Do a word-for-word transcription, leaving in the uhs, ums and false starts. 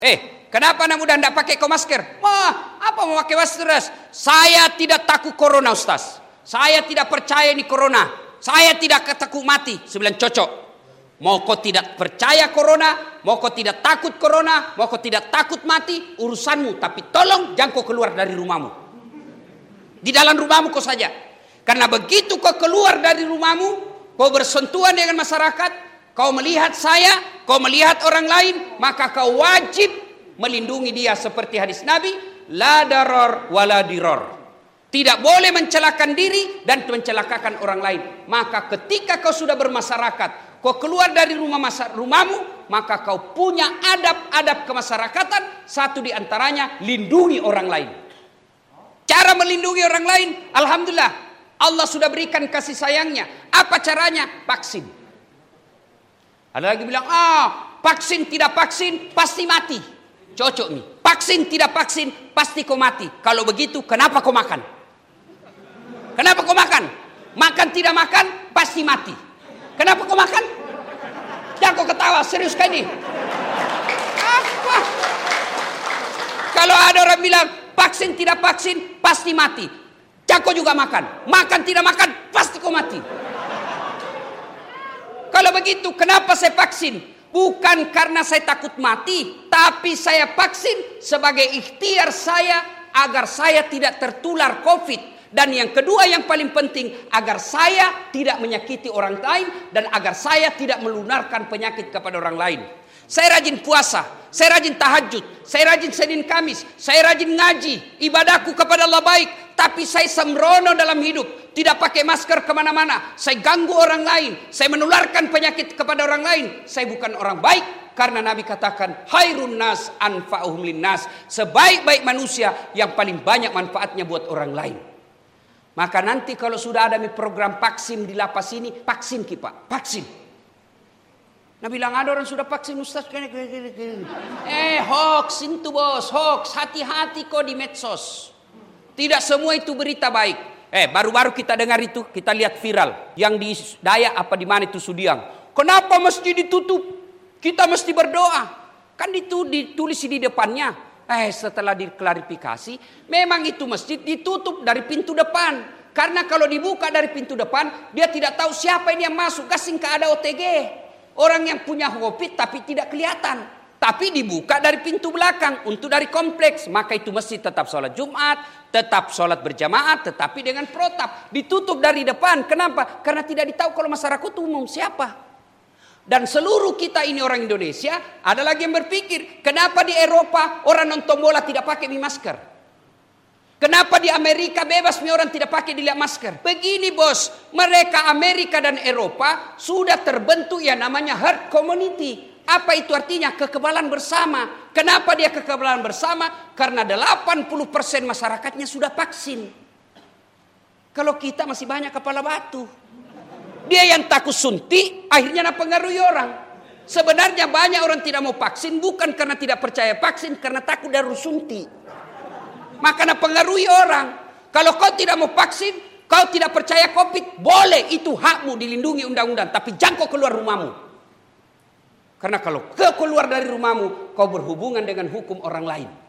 Eh, kenapa anak muda tidak pakai kau masker? Wah, apa mau pakai masker? Saya tidak takut corona, Ustaz. Saya tidak percaya ini corona. Saya tidak takut mati. Saya bilang cocok. Mau kau tidak percaya corona, mau kau tidak takut corona, mau kau tidak takut mati, urusanmu. Tapi tolong jangan kau keluar dari rumahmu. Di dalam rumahmu kau saja. Karena begitu kau keluar dari rumahmu, kau bersentuhan dengan masyarakat, kau melihat saya, kau melihat orang lain, maka kau wajib melindungi dia seperti hadis Nabi, la daror wala diror. Tidak boleh mencelakakan diri dan mencelakakan orang lain. Maka ketika kau sudah bermasyarakat, kau keluar dari rumah masa, rumahmu, maka kau punya adab-adab kemasyarakatan. Satu di antaranya, lindungi orang lain. Cara melindungi orang lain, alhamdulillah, Allah sudah berikan kasih sayangnya. Apa caranya? Vaksin. Ada lagi bilang, ah, vaksin tidak vaksin, pasti mati. Cocok nih. Vaksin tidak vaksin, pasti kau mati. Kalau begitu, kenapa kau makan? Kenapa kau makan? Makan tidak makan, pasti mati. Kenapa kau makan? Jangan kau ketawa, serius kan ini? Apa? Kalau ada orang bilang, vaksin tidak vaksin, pasti mati. Jangan kau juga makan. Makan tidak makan, pasti kau mati. Kalau begitu, kenapa saya vaksin? Bukan karena saya takut mati, tapi saya vaksin sebagai ikhtiar saya agar saya tidak tertular COVID. Dan yang kedua yang paling penting, agar saya tidak menyakiti orang lain dan agar saya tidak melunarkan penyakit kepada orang lain. Saya rajin puasa, saya rajin tahajud, saya rajin Senin Kamis, saya rajin ngaji, ibadahku kepada Allah baik. Tapi saya sembrono dalam hidup, tidak pakai masker kemana-mana. Saya ganggu orang lain, saya menularkan penyakit kepada orang lain. Saya bukan orang baik. Karena Nabi katakan, khairun nas anfa'uhum linnas. Sebaik-baik manusia yang paling banyak manfaatnya buat orang lain. Maka nanti kalau sudah ada program vaksin di lapas ini, vaksin kita, vaksin. Nah bilang ada orang sudah vaksin Ustaz. Eh hoax itu bos, hoax. Hati-hati kok di medsos. Tidak semua itu berita baik. Eh baru-baru kita dengar itu, kita lihat viral. Yang di Dayak apa di mana itu Sudiang. Kenapa mesti ditutup? Kita mesti berdoa. Kan itu ditulis di depannya. Eh setelah diklarifikasi, memang itu masjid ditutup dari pintu depan. Karena kalau dibuka dari pintu depan, dia tidak tahu siapa ini yang masuk. Gasing ke ada O T G. Orang yang punya COVID tapi tidak kelihatan. Tapi dibuka dari pintu belakang untuk dari kompleks. Maka itu masjid tetap sholat Jumat, tetap sholat berjamaah, tetapi dengan protap. Ditutup dari depan. Kenapa? Karena tidak ditahu kalau masyarakat umum siapa. Dan seluruh kita ini orang Indonesia, ada lagi yang berpikir, kenapa di Eropa orang nonton bola tidak pakai masker? Kenapa di Amerika bebas orang tidak pakai dilihat masker? Begini bos, mereka Amerika dan Eropa sudah terbentuk yang namanya herd community. Apa itu artinya? Kekebalan bersama. Kenapa dia kekebalan bersama? Karena delapan puluh persen masyarakatnya sudah vaksin. Kalau kita masih banyak kepala batu. Dia yang takut suntik, akhirnya mempengaruhi orang. Sebenarnya banyak orang tidak mau vaksin bukan karena tidak percaya vaksin, karena takut dari suntik. Maka mempengaruhi orang. Kalau kau tidak mau vaksin, kau tidak percaya COVID, boleh, itu hakmu dilindungi undang-undang. Tapi jangan kau keluar rumahmu. Karena kalau kau keluar dari rumahmu, kau berhubungan dengan hukum orang lain.